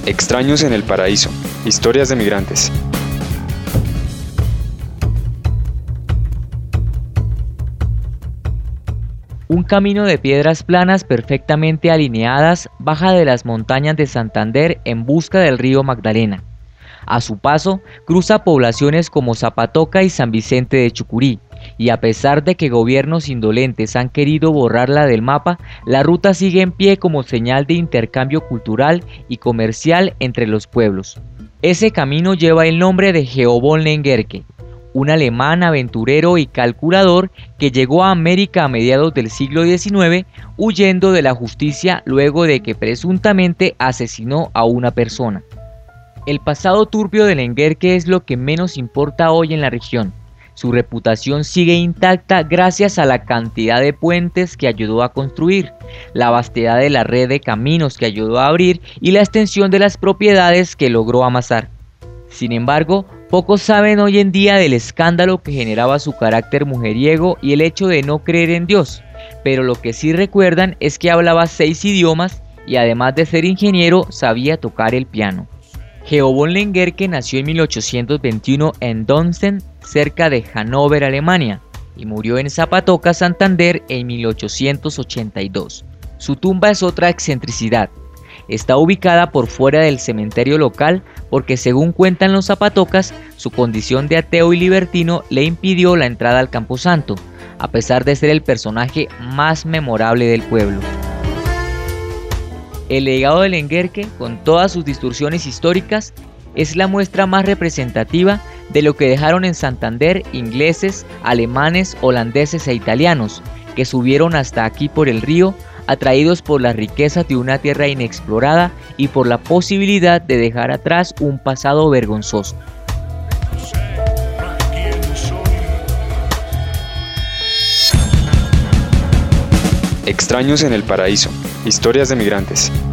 Extraños en el paraíso. Historias de migrantes. Un camino de piedras planas perfectamente alineadas baja de las montañas de Santander en busca del río Magdalena. A su paso, cruza poblaciones como Zapatoca y San Vicente de Chucurí, y a pesar de que gobiernos indolentes han querido borrarla del mapa, la ruta sigue en pie como señal de intercambio cultural y comercial entre los pueblos. Ese camino lleva el nombre de Georg von Lengerke, un alemán aventurero y calculador que llegó a América a mediados del siglo XIX huyendo de la justicia luego de que presuntamente asesinó a una persona. El pasado turbio de Lengerke es lo que menos importa hoy en la región. Su reputación sigue intacta gracias a la cantidad de puentes que ayudó a construir, la vastedad de la red de caminos que ayudó a abrir y la extensión de las propiedades que logró amasar. Sin embargo, pocos saben hoy en día del escándalo que generaba su carácter mujeriego y el hecho de no creer en Dios, pero lo que sí recuerdan es que hablaba 6 idiomas y además de ser ingeniero sabía tocar el piano. Georg von Lengerke nació en 1821 en Donsen, cerca de Hannover, Alemania, y murió en Zapatoca, Santander, en 1882. Su tumba es otra excentricidad. Está ubicada por fuera del cementerio local porque, según cuentan los zapatocas, su condición de ateo y libertino le impidió la entrada al Camposanto, a pesar de ser el personaje más memorable del pueblo. El legado de Lengerke, con todas sus distorsiones históricas, es la muestra más representativa de lo que dejaron en Santander ingleses, alemanes, holandeses e italianos, que subieron hasta aquí por el río, atraídos por las riquezas de una tierra inexplorada y por la posibilidad de dejar atrás un pasado vergonzoso. Extraños en el paraíso. Historias de migrantes.